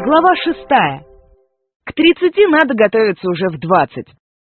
Глава 6. К 30 надо готовиться уже в 20.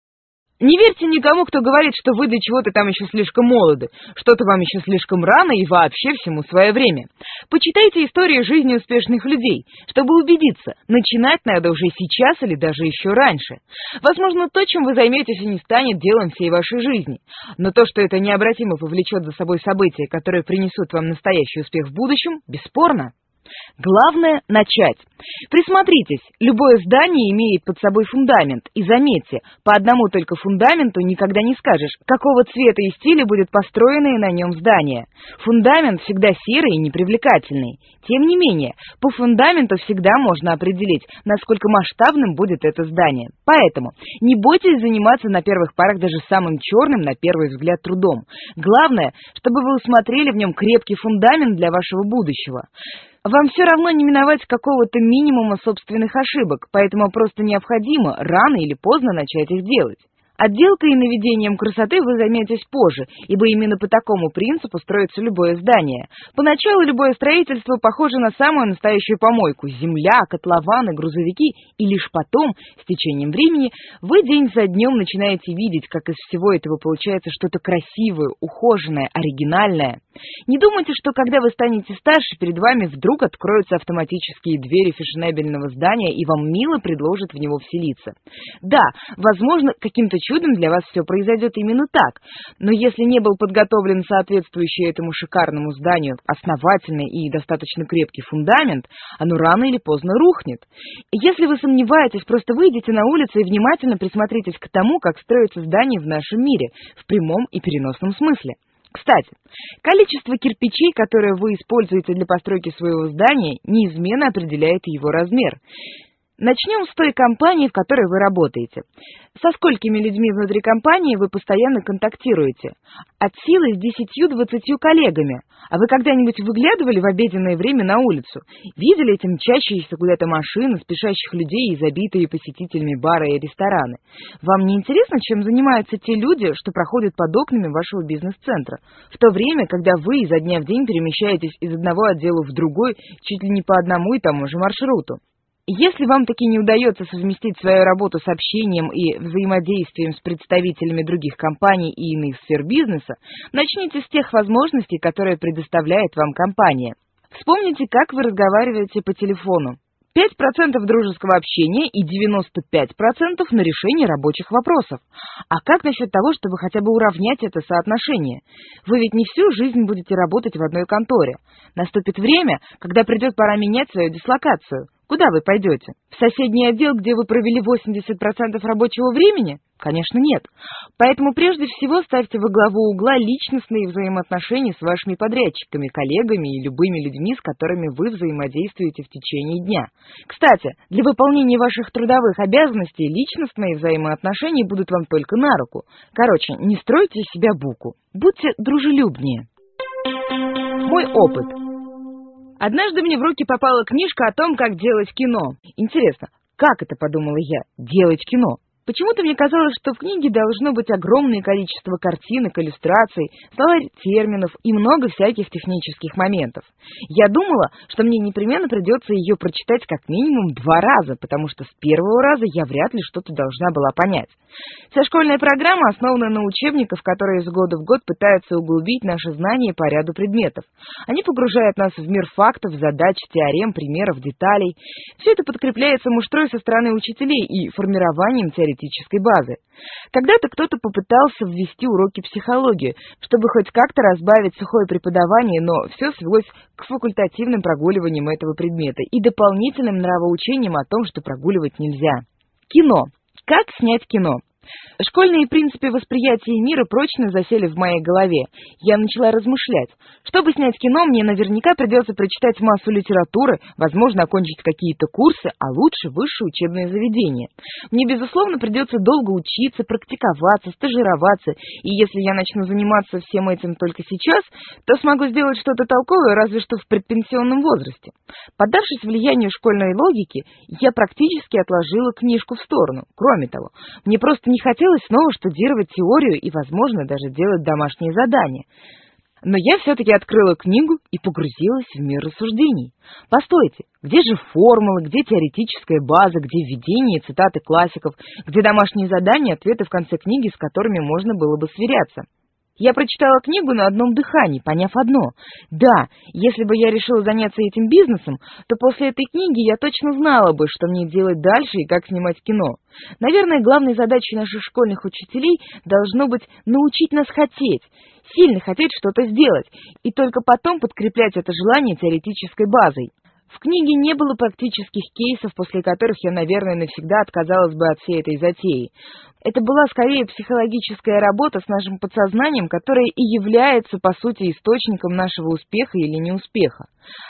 Не верьте никому, кто говорит, что вы для чего-то там еще слишком молоды, что-то вам еще слишком рано и вообще всему свое время. Почитайте истории жизни успешных людей, чтобы убедиться, начинать надо уже сейчас или даже еще раньше. Возможно, то, чем вы займетесь, и не станет делом всей вашей жизни, но то, что это необратимо повлечет за собой события, которые принесут вам настоящий успех в будущем, бесспорно. Главное — начать. Присмотритесь, любое здание имеет под собой фундамент, и заметьте, по одному только фундаменту никогда не скажешь, какого цвета и стиля будет построенное на нем здание. Фундамент всегда серый и непривлекательный. Тем не менее, по фундаменту всегда можно определить, насколько масштабным будет это здание. Поэтому не бойтесь заниматься на первых порах даже самым черным на первый взгляд трудом. Главное, чтобы вы усмотрели в нем крепкий фундамент для вашего будущего. Вам все равно не миновать какого-то минимума собственных ошибок, поэтому просто необходимо рано или поздно начать их делать. Отделкой и наведением красоты вы займетесь позже, ибо именно по такому принципу строится любое здание. Поначалу любое строительство похоже на самую настоящую помойку: земля, котлованы, грузовики, и лишь потом, с течением времени, вы день за днем начинаете видеть, как из всего этого получается что-то красивое, ухоженное, оригинальное. Не думайте, что когда вы станете старше, перед вами вдруг откроются автоматические двери фешенебельного здания и вам мило предложат в него вселиться. Да, возможно, каким-то чудом для вас все произойдет именно так, но если не был подготовлен соответствующий этому шикарному зданию основательный и достаточно крепкий фундамент, оно рано или поздно рухнет. Если вы сомневаетесь, просто выйдите на улицу и внимательно присмотритесь к тому, как строятся здания в нашем мире, в прямом и переносном смысле. Кстати, количество кирпичей, которые вы используете для постройки своего здания, неизменно определяет его размер. Начнем с той компании, в которой вы работаете. Со сколькими людьми внутри компании вы постоянно контактируете? От силы с 10-20 коллегами. А вы когда-нибудь выглядывали в обеденное время на улицу? Видели эти мчащиеся куда-то машины, спешащих людей и забитые посетителями бары и рестораны? Вам не интересно, чем занимаются те люди, что проходят под окнами вашего бизнес-центра, в то время, когда вы изо дня в день перемещаетесь из одного отдела в другой чуть ли не по одному и тому же маршруту? Если вам таки не удается совместить свою работу с общением и взаимодействием с представителями других компаний и иных сфер бизнеса, начните с тех возможностей, которые предоставляет вам компания. Вспомните, как вы разговариваете по телефону. 5% дружеского общения и 95% на решение рабочих вопросов. А как насчет того, чтобы хотя бы уравнять это соотношение? Вы ведь не всю жизнь будете работать в одной конторе. Наступит время, когда придет пора менять свою дислокацию. Куда вы пойдете? В соседний отдел, где вы провели 80% рабочего времени? Конечно, нет. Поэтому прежде всего ставьте во главу угла личностные взаимоотношения с вашими подрядчиками, коллегами и любыми людьми, с которыми вы взаимодействуете в течение дня. Кстати, для выполнения ваших трудовых обязанностей личностные взаимоотношения будут вам только на руку. Короче, не стройте из себя буку. Будьте дружелюбнее. Мой опыт. Однажды мне в руки попала книжка о том, как делать кино. Интересно, как это, подумала я, делать кино? Почему-то мне казалось, что в книге должно быть огромное количество картинок, иллюстраций, словарь терминов и много всяких технических моментов. Я думала, что мне непременно придется ее прочитать как минимум 2 раза, потому что с первого раза я вряд ли что-то должна была понять. Вся школьная программа основана на учебниках, которые из года в год пытаются углубить наши знания по ряду предметов. Они погружают нас в мир фактов, задач, теорем, примеров, деталей. Все это подкрепляется муштрой со стороны учителей и формированием теоретической базы. Когда-то кто-то попытался ввести уроки психологии, чтобы хоть как-то разбавить сухое преподавание, но все свелось к факультативным прогуливаниям этого предмета и дополнительным нравоучениям о том, что прогуливать нельзя. Кино. Как снять кино? Школьные принципы восприятия мира прочно засели в моей голове. Я начала размышлять. Чтобы снять кино, мне наверняка придется прочитать массу литературы, возможно, окончить какие-то курсы, а лучше высшее учебное заведение. Мне, безусловно, придется долго учиться, практиковаться, стажироваться, и если я начну заниматься всем этим только сейчас, то смогу сделать что-то толковое разве что в предпенсионном возрасте. Поддавшись влиянию школьной логики, я практически отложила книжку в сторону. Кроме того, мне просто не хотелось снова штудировать теорию и, возможно, даже делать домашние задания. Но я все-таки открыла книгу и погрузилась в мир рассуждений. Постойте, где же формулы, где теоретическая база, где введение и цитаты классиков, где домашние задания, ответы в конце книги, с которыми можно было бы сверяться? Я прочитала книгу на одном дыхании, поняв одно. Да, если бы я решила заняться этим бизнесом, то после этой книги я точно знала бы, что мне делать дальше и как снимать кино. Наверное, главной задачей наших школьных учителей должно быть научить нас хотеть, сильно хотеть что-то сделать, и только потом подкреплять это желание теоретической базой. В книге не было практических кейсов, после которых я, наверное, навсегда отказалась бы от всей этой затеи. Это была скорее психологическая работа с нашим подсознанием, которая и является, по сути, источником нашего успеха или неуспеха.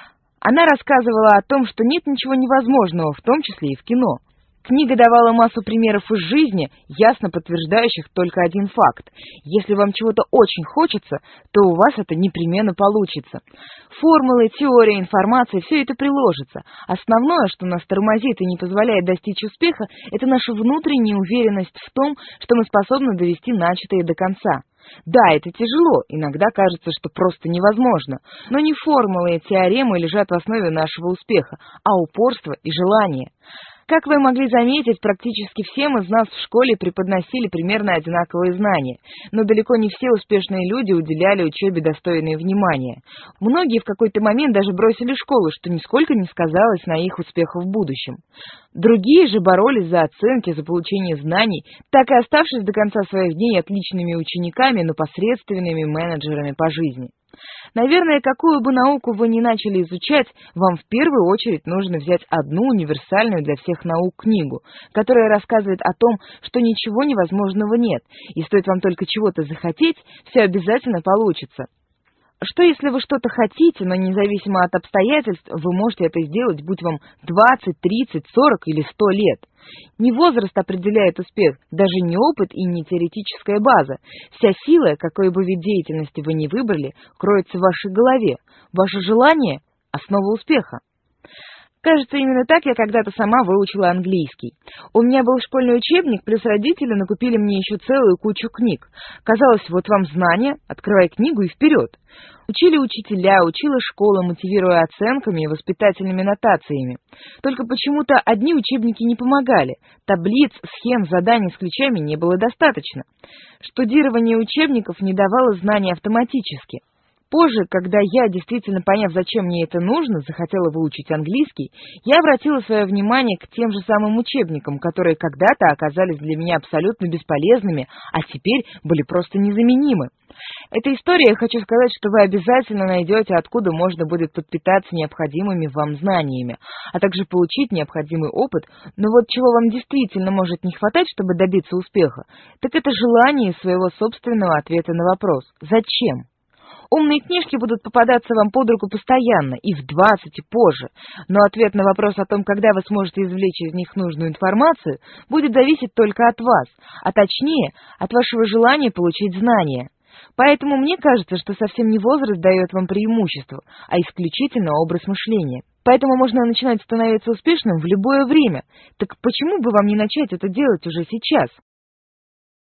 Она рассказывала о том, что нет ничего невозможного, в том числе и в кино. Книга давала массу примеров из жизни, ясно подтверждающих только один факт. Если вам чего-то очень хочется, то у вас это непременно получится. Формулы, теория, информация – все это приложится. Основное, что нас тормозит и не позволяет достичь успеха, это наша внутренняя уверенность в том, что мы способны довести начатое до конца. Да, это тяжело, иногда кажется, что просто невозможно, но не формулы и теоремы лежат в основе нашего успеха, а упорство и желание. Как вы могли заметить, практически всем из нас в школе преподносили примерно одинаковые знания, но далеко не все успешные люди уделяли учебе достойное внимание. Многие в какой-то момент даже бросили школу, что нисколько не сказалось на их успехах в будущем. Другие же боролись за оценки, за получение знаний, так и оставшись до конца своих дней отличными учениками, но посредственными менеджерами по жизни. Наверное, какую бы науку вы ни начали изучать, вам в первую очередь нужно взять одну универсальную для всех наук книгу, которая рассказывает о том, что ничего невозможного нет, и стоит вам только чего-то захотеть, все обязательно получится. Что если вы что-то хотите, но независимо от обстоятельств, вы можете это сделать, будь вам 20, 30, 40 или 100 лет. Не возраст определяет успех, даже не опыт и не теоретическая база. Вся сила, какой бы вид деятельности вы ни выбрали, кроется в вашей голове. Ваше желание – основа успеха. Кажется, именно так я когда-то сама выучила английский. У меня был школьный учебник, плюс родители накупили мне еще целую кучу книг. Казалось, вот вам знания, открывай книгу и вперед. Учили учителя, учила школа, мотивируя оценками и воспитательными нотациями. Только почему-то одни учебники не помогали. Таблиц, схем, заданий с ключами не было достаточно. Штудирование учебников не давало знаний автоматически. Позже, когда я, действительно поняв, зачем мне это нужно, захотела выучить английский, я обратила свое внимание к тем же самым учебникам, которые когда-то оказались для меня абсолютно бесполезными, а теперь были просто незаменимы. Этой историей я хочу сказать, что вы обязательно найдете, откуда можно будет подпитаться необходимыми вам знаниями, а также получить необходимый опыт, но вот чего вам действительно может не хватать, чтобы добиться успеха, так это желание своего собственного ответа на вопрос «Зачем?». Умные книжки будут попадаться вам под руку постоянно, и в 20, и позже, но ответ на вопрос о том, когда вы сможете извлечь из них нужную информацию, будет зависеть только от вас, а точнее, от вашего желания получить знания. Поэтому мне кажется, что совсем не возраст дает вам преимущество, а исключительно образ мышления. Поэтому можно начинать становиться успешным в любое время. Так почему бы вам не начать это делать уже сейчас?